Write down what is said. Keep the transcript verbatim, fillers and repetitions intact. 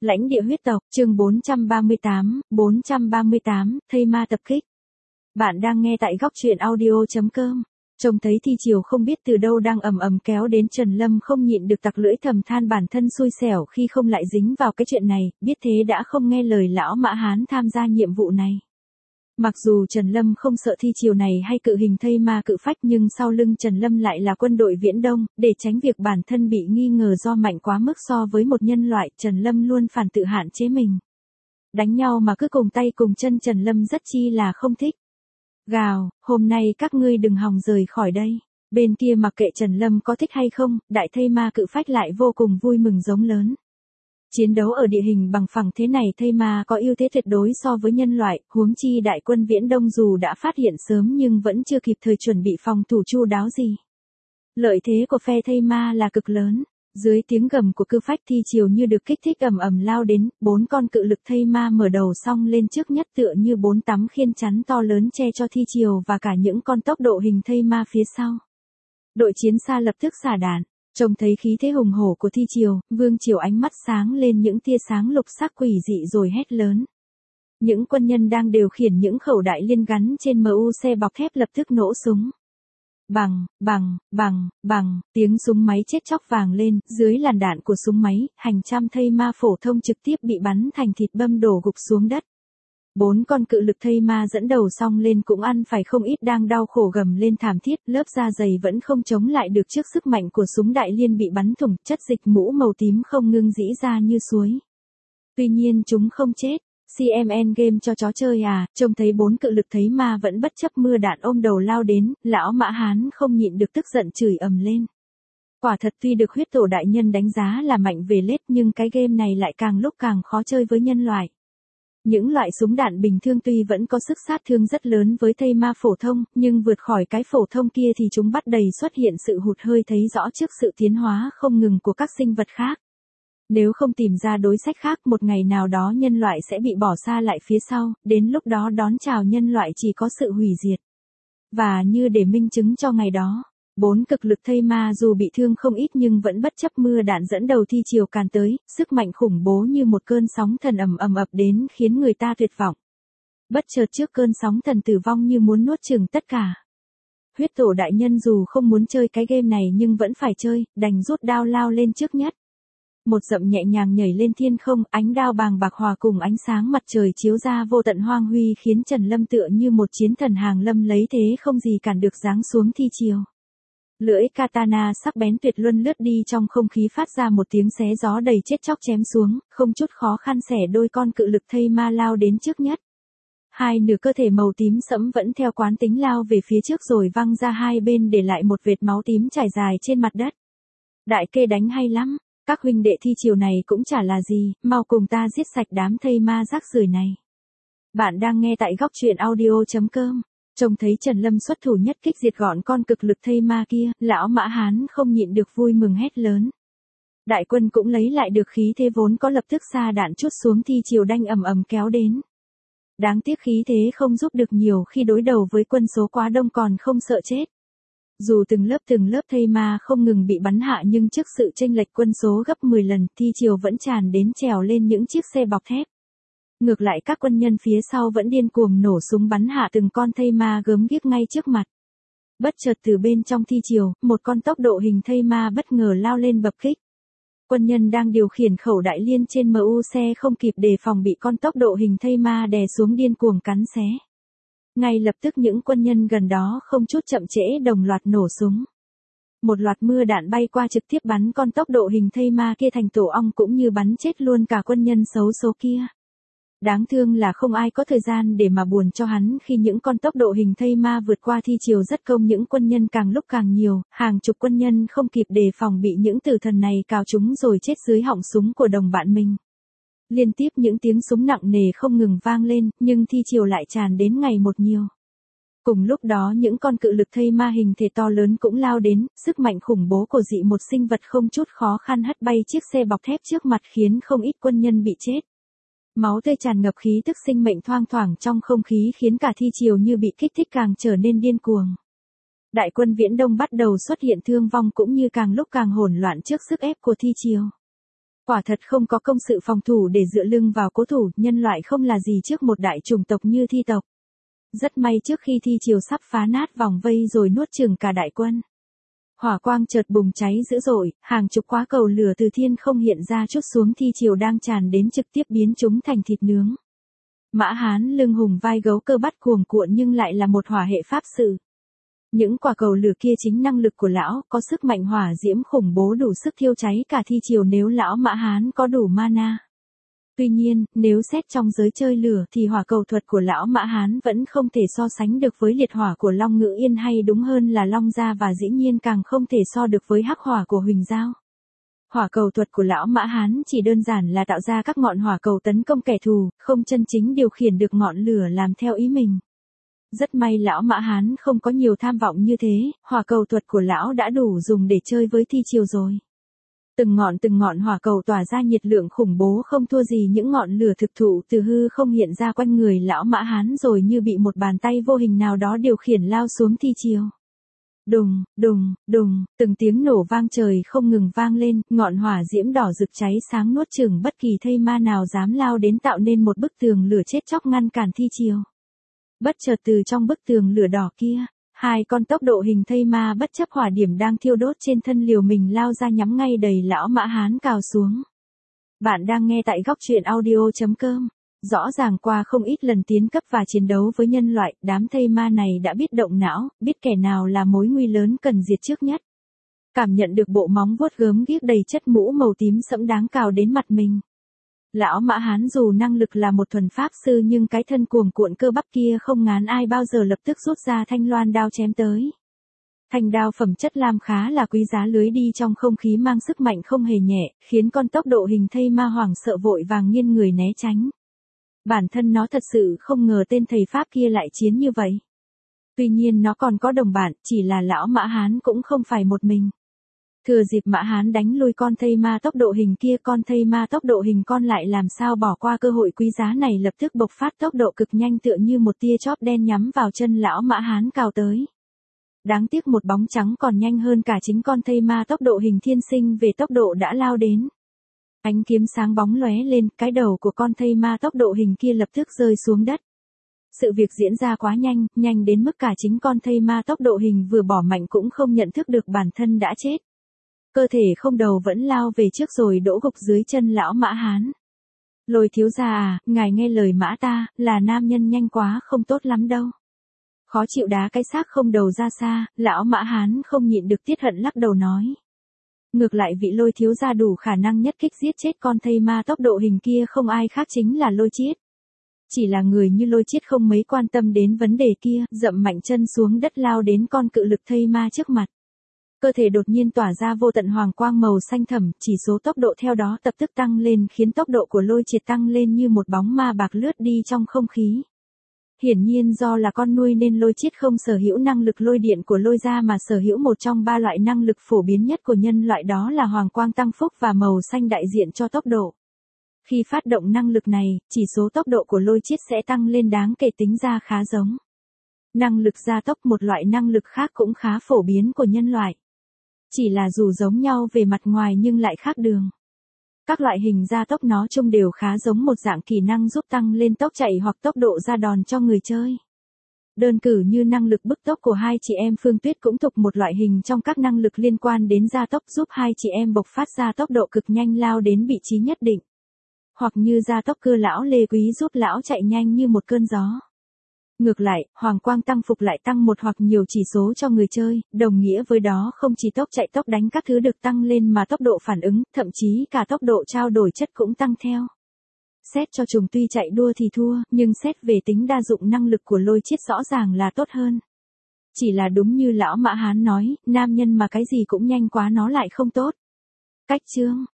Lãnh địa huyết tộc, chương bốn trăm ba mươi tám, bốn trăm ba mươi tám, thây ma tập kích. Bạn đang nghe tại góc truyện audio chấm com. Trông thấy Thi Triều không biết từ đâu đang ầm ầm kéo đến, Trần Lâm không nhịn được tặc lưỡi thầm than bản thân xui xẻo khi không lại dính vào cái chuyện này, biết thế đã không nghe lời lão Mã Hán tham gia nhiệm vụ này. Mặc dù Trần Lâm không sợ Thi Triều này hay cự hình thây ma cự phách, nhưng sau lưng Trần Lâm lại là quân đội Viễn Đông, để tránh việc bản thân bị nghi ngờ do mạnh quá mức so với một nhân loại, Trần Lâm luôn phản tự hạn chế mình. Đánh nhau mà cứ cùng tay cùng chân, Trần Lâm rất chi là không thích. Gào, hôm nay các ngươi đừng hòng rời khỏi đây. Bên kia mặc kệ Trần Lâm có thích hay không, đại thây ma cự phách lại vô cùng vui mừng giống lớn. Chiến đấu ở địa hình bằng phẳng thế này, thây ma có ưu thế tuyệt đối so với nhân loại, huống chi đại quân Viễn Đông dù đã phát hiện sớm nhưng vẫn chưa kịp thời chuẩn bị phòng thủ chu đáo gì. Lợi thế của phe thây ma là cực lớn. Dưới tiếng gầm của cự phách, Thi Triều như được kích thích ầm ầm lao đến, bốn con cự lực thây ma mở đầu song lên trước nhất tựa như bốn tấm khiên chắn to lớn che cho Thi Triều và cả những con tốc độ hình thây ma phía sau. Đội chiến xa lập tức xả đạn. Trông thấy khí thế hùng hổ của Thi Triều, Vương Triều ánh mắt sáng lên những tia sáng lục sắc quỷ dị rồi hét lớn. Những quân nhân đang điều khiển những khẩu đại liên gắn trên em u xe bọc thép lập tức nổ súng. Bằng, bằng, bằng, bằng, tiếng súng máy chết chóc vàng lên, dưới làn đạn của súng máy, hàng trăm thây ma phổ thông trực tiếp bị bắn thành thịt băm đổ gục xuống đất. Bốn con cự lực thây ma dẫn đầu song lên cũng ăn phải không ít, đang đau khổ gầm lên thảm thiết, lớp da dày vẫn không chống lại được trước sức mạnh của súng đại liên bị bắn thủng, chất dịch mũ màu tím không ngưng rỉ ra như suối. Tuy nhiên chúng không chết. xê em en game cho chó chơi à, trông thấy bốn cự lực thây ma vẫn bất chấp mưa đạn ôm đầu lao đến, lão Mã Hán không nhịn được tức giận chửi ầm lên. Quả thật tuy được huyết tổ đại nhân đánh giá là mạnh về lết, nhưng cái game này lại càng lúc càng khó chơi với nhân loại. Những loại súng đạn bình thường tuy vẫn có sức sát thương rất lớn với thây ma phổ thông, nhưng vượt khỏi cái phổ thông kia thì chúng bắt đầy xuất hiện sự hụt hơi thấy rõ trước sự tiến hóa không ngừng của các sinh vật khác. Nếu không tìm ra đối sách khác, một ngày nào đó nhân loại sẽ bị bỏ xa lại phía sau, đến lúc đó đón chào nhân loại chỉ có sự hủy diệt. Và như để minh chứng cho ngày đó, bốn cực lực thây ma dù bị thương không ít nhưng vẫn bất chấp mưa đạn dẫn đầu Thi Triều càn tới, sức mạnh khủng bố như một cơn sóng thần ầm ầm ập đến khiến người ta tuyệt vọng. Bất chợt trước cơn sóng thần tử vong như muốn nuốt chửng tất cả. Huyết tổ đại nhân dù không muốn chơi cái game này nhưng vẫn phải chơi, đành rút đao lao lên trước nhất. Một dậm nhẹ nhàng nhảy lên thiên không, ánh đao bàng bạc hòa cùng ánh sáng mặt trời chiếu ra vô tận hoang huy khiến Trần Lâm tựa như một chiến thần hàng lâm lấy thế không gì cản được giáng xuống Thi Triều. Lưỡi katana sắc bén tuyệt luân lướt đi trong không khí phát ra một tiếng xé gió đầy chết chóc chém xuống, không chút khó khăn xẻ đôi con cự lực thây ma lao đến trước nhất. Hai nửa cơ thể màu tím sẫm vẫn theo quán tính lao về phía trước rồi văng ra hai bên để lại một vệt máu tím trải dài trên mặt đất. Đại kê đánh hay lắm. Các huynh đệ Thi Triều này cũng chả là gì, mau cùng ta giết sạch đám thây ma rác rưởi này. Bạn đang nghe tại góc truyện audio chấm com. Trông thấy Trần Lâm xuất thủ nhất kích diệt gọn con cực lực thây ma kia, lão Mã Hán không nhịn được vui mừng hét lớn. Đại quân cũng lấy lại được khí thế vốn có, lập tức xa đạn trút xuống, Thi Triều đanh ầm ầm kéo đến. Đáng tiếc khí thế không giúp được nhiều khi đối đầu với quân số quá đông còn không sợ chết. Dù từng lớp từng lớp thây ma không ngừng bị bắn hạ nhưng trước sự chênh lệch quân số gấp mười lần, Thi Triều vẫn tràn đến trèo lên những chiếc xe bọc thép. Ngược lại các quân nhân phía sau vẫn điên cuồng nổ súng bắn hạ từng con thây ma gớm ghiếc ngay trước mặt. Bất chợt từ bên trong Thi Triều, một con tốc độ hình thây ma bất ngờ lao lên bập kích. Quân nhân đang điều khiển khẩu đại liên trên em u xe không kịp đề phòng bị con tốc độ hình thây ma đè xuống điên cuồng cắn xé. Ngay lập tức những quân nhân gần đó không chút chậm trễ đồng loạt nổ súng. Một loạt mưa đạn bay qua trực tiếp bắn con tốc độ hình thây ma kia thành tổ ong cũng như bắn chết luôn cả quân nhân xấu số kia. Đáng thương là không ai có thời gian để mà buồn cho hắn khi những con tốc độ hình thây ma vượt qua Thi Triều rất công, những quân nhân càng lúc càng nhiều, hàng chục quân nhân không kịp đề phòng bị những tử thần này cào trúng rồi chết dưới họng súng của đồng bạn mình. Liên tiếp những tiếng súng nặng nề không ngừng vang lên, nhưng Thi Triều lại tràn đến ngày một nhiều. Cùng lúc đó những con cự lực thây ma hình thể to lớn cũng lao đến, sức mạnh khủng bố của dị một sinh vật không chút khó khăn hất bay chiếc xe bọc thép trước mặt khiến không ít quân nhân bị chết. Máu tươi tràn ngập, khí tức sinh mệnh thoang thoảng trong không khí khiến cả Thi Triều như bị kích thích càng trở nên điên cuồng. Đại quân Viễn Đông bắt đầu xuất hiện thương vong cũng như càng lúc càng hỗn loạn trước sức ép của Thi Triều. Quả thật không có công sự phòng thủ để dựa lưng vào cố thủ, nhân loại không là gì trước một đại chủng tộc như thi tộc. Rất may trước khi thi triều sắp phá nát vòng vây rồi nuốt chửng cả đại quân. Hỏa quang chợt bùng cháy dữ dội, hàng chục quá cầu lửa từ thiên không hiện ra trút xuống thi triều đang tràn đến trực tiếp biến chúng thành thịt nướng. Mã Hán lưng hùng vai gấu cơ bắp cuồng cuộn nhưng lại là một hỏa hệ pháp sự. Những quả cầu lửa kia chính năng lực của lão, có sức mạnh hỏa diễm khủng bố đủ sức thiêu cháy cả thi triều nếu lão Mã Hán có đủ mana. Tuy nhiên, nếu xét trong giới chơi lửa thì hỏa cầu thuật của lão Mã Hán vẫn không thể so sánh được với liệt hỏa của Long Ngữ Yên hay đúng hơn là Long Gia và dĩ nhiên càng không thể so được với hắc hỏa của Huỳnh Giao. Hỏa cầu thuật của lão Mã Hán chỉ đơn giản là tạo ra các ngọn hỏa cầu tấn công kẻ thù, không chân chính điều khiển được ngọn lửa làm theo ý mình. Rất may lão Mã Hán không có nhiều tham vọng như thế, hỏa cầu thuật của lão đã đủ dùng để chơi với thi triều rồi. Từng ngọn từng ngọn hỏa cầu tỏa ra nhiệt lượng khủng bố không thua gì những ngọn lửa thực thụ từ hư không hiện ra quanh người lão Mã Hán rồi như bị một bàn tay vô hình nào đó điều khiển lao xuống thi triều. Đùng, đùng, đùng, từng tiếng nổ vang trời không ngừng vang lên, ngọn hỏa diễm đỏ rực cháy sáng nuốt chửng bất kỳ thây ma nào dám lao đến tạo nên một bức tường lửa chết chóc ngăn cản thi triều. Bất chợt từ trong bức tường lửa đỏ kia, hai con tốc độ hình thây ma bất chấp hỏa điểm đang thiêu đốt trên thân liều mình lao ra nhắm ngay đầy lão Mã Hán cào xuống. Bạn đang nghe tại góc truyện audio chấm com. Rõ ràng qua không ít lần tiến cấp và chiến đấu với nhân loại, đám thây ma này đã biết động não, biết kẻ nào là mối nguy lớn cần diệt trước nhất. Cảm nhận được bộ móng vuốt gớm ghiếc đầy chất mũ màu tím sẫm đáng cào đến mặt mình. Lão Mã Hán dù năng lực là một thuần pháp sư nhưng cái thân cuồng cuộn cơ bắp kia không ngán ai bao giờ lập tức rút ra thanh loan đao chém tới. Thanh đao phẩm chất lam khá là quý giá lưới đi trong không khí mang sức mạnh không hề nhẹ, khiến con tốc độ hình thây ma hoảng sợ vội vàng nghiêng người né tránh. Bản thân nó thật sự không ngờ tên thầy Pháp kia lại chiến như vậy. Tuy nhiên nó còn có đồng bạn, chỉ là lão Mã Hán cũng không phải một mình. Thừa dịp Mã Hán đánh lui con thây ma tốc độ hình kia, con thây ma tốc độ hình con lại làm sao bỏ qua cơ hội quý giá này, lập tức bộc phát tốc độ cực nhanh tựa như một tia chóp đen nhắm vào chân lão Mã Hán cào tới. Đáng tiếc một bóng trắng còn nhanh hơn cả chính con thây ma tốc độ hình thiên sinh về tốc độ đã lao đến. Ánh kiếm sáng bóng lóe lên, cái đầu của con thây ma tốc độ hình kia lập tức rơi xuống đất. Sự việc diễn ra quá nhanh, nhanh đến mức cả chính con thây ma tốc độ hình vừa bỏ mạnh cũng không nhận thức được bản thân đã chết. Cơ thể không đầu vẫn lao về trước rồi đổ gục dưới chân lão Mã Hán. Lôi thiếu gia à, ngài nghe lời mã ta, là nam nhân nhanh quá không tốt lắm đâu. Khó chịu đá cái xác không đầu ra xa, lão Mã Hán không nhịn được tiết hận lắc đầu nói. Ngược lại vị Lôi thiếu gia đủ khả năng nhất kích giết chết con thây ma tốc độ hình kia không ai khác chính là Lôi Chiết. Chỉ là người như Lôi Chiết không mấy quan tâm đến vấn đề kia, dậm mạnh chân xuống đất lao đến con cự lực thây ma trước mặt. Cơ thể đột nhiên tỏa ra vô tận hoàng quang màu xanh thẳm, chỉ số tốc độ theo đó tập tức tăng lên khiến tốc độ của Lôi Triệt tăng lên như một bóng ma bạc lướt đi trong không khí. Hiển nhiên do là con nuôi nên Lôi Triết không sở hữu năng lực lôi điện của Lôi gia mà sở hữu một trong ba loại năng lực phổ biến nhất của nhân loại, đó là hoàng quang tăng phúc và màu xanh đại diện cho tốc độ. Khi phát động năng lực này, chỉ số tốc độ của Lôi Triết sẽ tăng lên đáng kể, tính ra khá giống. Năng lực gia tốc, một loại năng lực khác cũng khá phổ biến của nhân loại. Chỉ là dù giống nhau về mặt ngoài nhưng lại khác đường. Các loại hình gia tốc nó chung đều khá giống một dạng kỹ năng giúp tăng lên tốc chạy hoặc tốc độ ra đòn cho người chơi. Đơn cử như năng lực bứt tốc của hai chị em Phương Tuyết cũng thuộc một loại hình trong các năng lực liên quan đến gia tốc, giúp hai chị em bộc phát ra tốc độ cực nhanh lao đến vị trí nhất định. Hoặc như gia tốc cưa lão Lê Quý giúp lão chạy nhanh như một cơn gió. Ngược lại, hoàng quang tăng phục lại tăng một hoặc nhiều chỉ số cho người chơi, đồng nghĩa với đó không chỉ tốc chạy tốc đánh các thứ được tăng lên mà tốc độ phản ứng, thậm chí cả tốc độ trao đổi chất cũng tăng theo. Xét cho chùm tuy chạy đua thì thua, nhưng xét về tính đa dụng năng lực của Lôi Chiết rõ ràng là tốt hơn. Chỉ là đúng như lão Mã Hán nói, nam nhân mà cái gì cũng nhanh quá nó lại không tốt. Cách chương